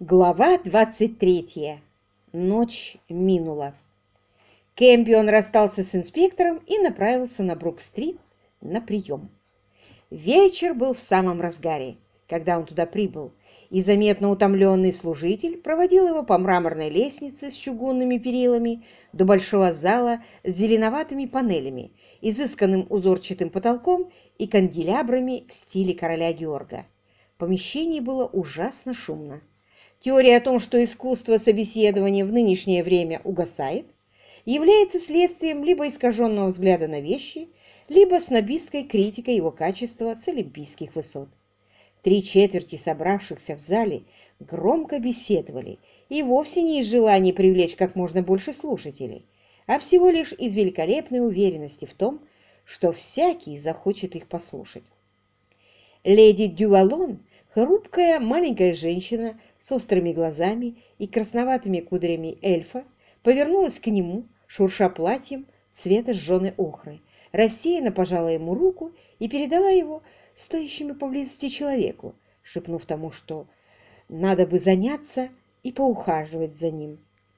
Глава 23. Ночь минула. Кэмпион расстался с инспектором и направился на Брук-стрит на прием. Вечер был в самом разгаре, когда он туда прибыл, и заметно утомленный служитель проводил его по мраморной лестнице с чугунными перилами до большого зала с зеленоватыми панелями, изысканным узорчатым потолком и канделябрами в стиле короля Георга. В помещении было ужасно шумно. Теория о том, что искусство собеседования в нынешнее время угасает, является следствием либо искаженного взгляда на вещи, либо снобистской критикой его качества с олимпийских высот. Три четверти собравшихся в зале громко беседовали, и вовсе не из желания привлечь как можно больше слушателей, а всего лишь из великолепной уверенности в том, что всякий захочет их послушать. Леди Дювалон, хрупкая маленькая женщина с острыми глазами и красноватыми кудрями эльфа, повернулась к нему, шурша платьем цвета сжженной охры, рассеянно пожала ему руку и передала его стоящему поблизости человеку, шепнув тому, что надо бы заняться и поухаживать за ним.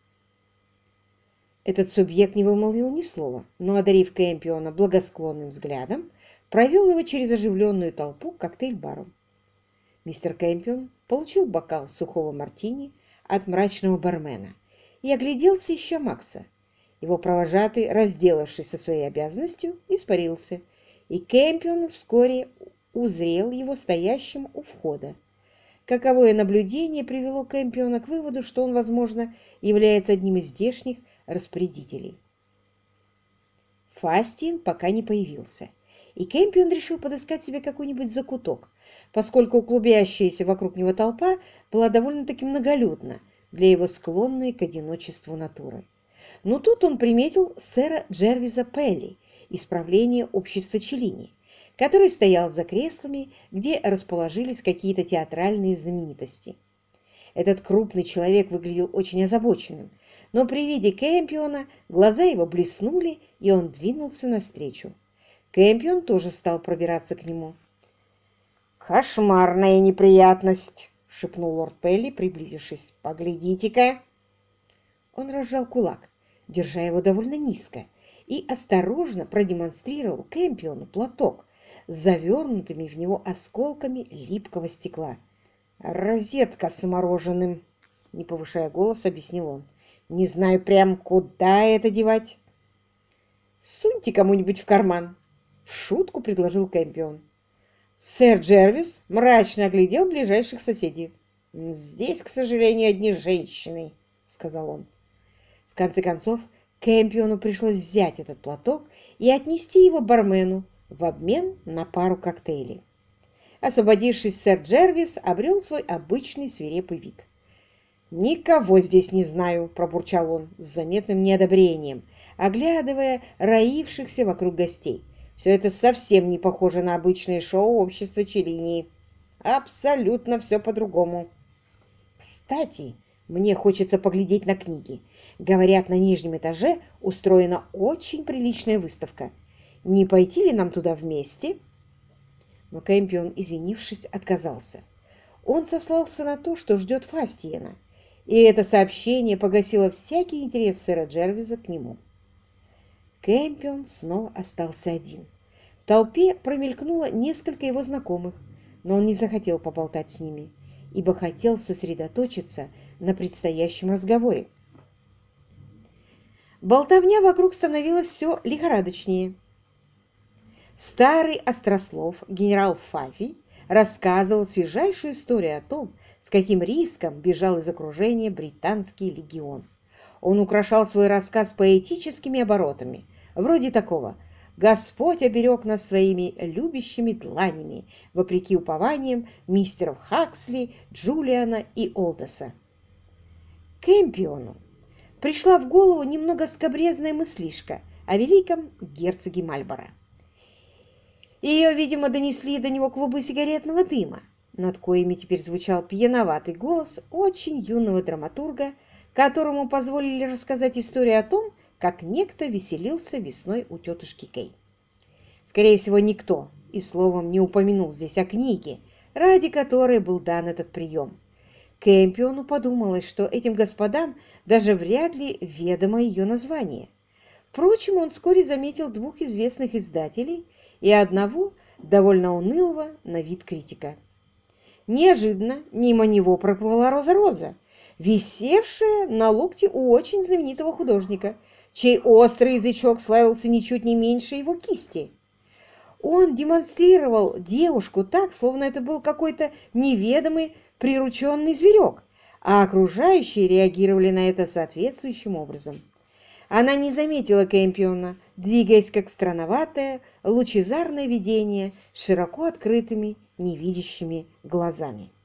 Этот субъект не вымолвил ни слова, но, одарив Кэмпиона благосклонным взглядом, провел его через оживленную толпу к коктейль-бару. Мистер Кэмпион получил бокал сухого мартини от мрачного бармена и огляделся, ища Макса. Его провожатый, разделавшись со своей обязанностью, испарился, и Кэмпион вскоре узрел его стоящим у входа. Каковое наблюдение привело Кэмпиона к выводу, что он, возможно, является одним из здешних распорядителей. Фастин пока не появился, и Кэмпион решил подыскать себе какой-нибудь закуток, поскольку клубящаяся вокруг него толпа была довольно-таки многолюдна для его склонной к одиночеству натуры. Но тут он приметил сэра Джервиза Пелли из правления общества Челлини, который стоял за креслами, где расположились какие-то театральные знаменитости. Этот крупный человек выглядел очень озабоченным, но при виде Кэмпиона глаза его блеснули, и он двинулся навстречу. Кэмпион тоже стал пробираться к нему. «Кошмарная неприятность!» — шепнул лорд Пелли, приблизившись. «Поглядите-ка!» Он разжал кулак, держа его довольно низко, и осторожно продемонстрировал Кэмпиону платок с завернутыми в него осколками липкого стекла. «Розетка с мороженым!» — не повышая голос, объяснил он. «Не знаю прям, куда это девать». «Суньте кому-нибудь в карман!» — в шутку предложил Кэмпион. Сэр Джервис мрачно оглядел ближайших соседей. «Здесь, к сожалению, одни женщины», — сказал он. В конце концов, Кэмпиону пришлось взять этот платок и отнести его бармену в обмен на пару коктейлей. Освободившись, сэр Джервис обрел свой обычный свирепый вид. «Никого здесь не знаю», — пробурчал он с заметным неодобрением, оглядывая роившихся вокруг гостей. «Все это совсем не похоже на обычное шоу общества Челлини. Абсолютно все по-другому. Кстати, мне хочется поглядеть на книги. Говорят, на нижнем этаже устроена очень приличная выставка. Не пойти ли нам туда вместе?» Но Кэмпион, извинившись, отказался. Он сослался на то, что ждет Фастиена, и это сообщение погасило всякий интерес сэра Джервиза к нему. Кэмпион снова остался один. В толпе промелькнуло несколько его знакомых, но он не захотел поболтать с ними, ибо хотел сосредоточиться на предстоящем разговоре. Болтовня вокруг становилась все лихорадочнее. Старый острослов генерал Фафи рассказывал свежайшую историю о том, с каким риском бежал из окружения британский легион. Он украшал свой рассказ поэтическими оборотами, вроде такого: «Господь оберег нас своими любящими дланями, вопреки упованиям мистеров Хаксли, Джулиана и Олдоса». Кэмпиону пришла в голову немного скабрезная мыслишка о великом герцоге Мальборо. Ее, видимо, донесли до него клубы сигаретного дыма, над коими теперь звучал пьяноватый голос очень юного драматурга, которому позволили рассказать историю о том, как некто веселился весной у тетушки Кей. Скорее всего, никто и словом не упомянул здесь о книге, ради которой был дан этот прием. Кэмпиону подумалось, что этим господам даже вряд ли ведомо ее название. Впрочем, он вскоре заметил двух известных издателей и одного довольно унылого на вид критика. Неожиданно мимо него проплыла Роза-Роза, висевшая на локте у очень знаменитого художника, чей острый язычок славился ничуть не меньше его кисти. Он демонстрировал девушку так, словно это был какой-то неведомый прирученный зверек, а окружающие реагировали на это соответствующим образом. Она не заметила Кэмпиона, двигаясь как странноватое, лучезарное видение с широко открытыми, невидящими глазами.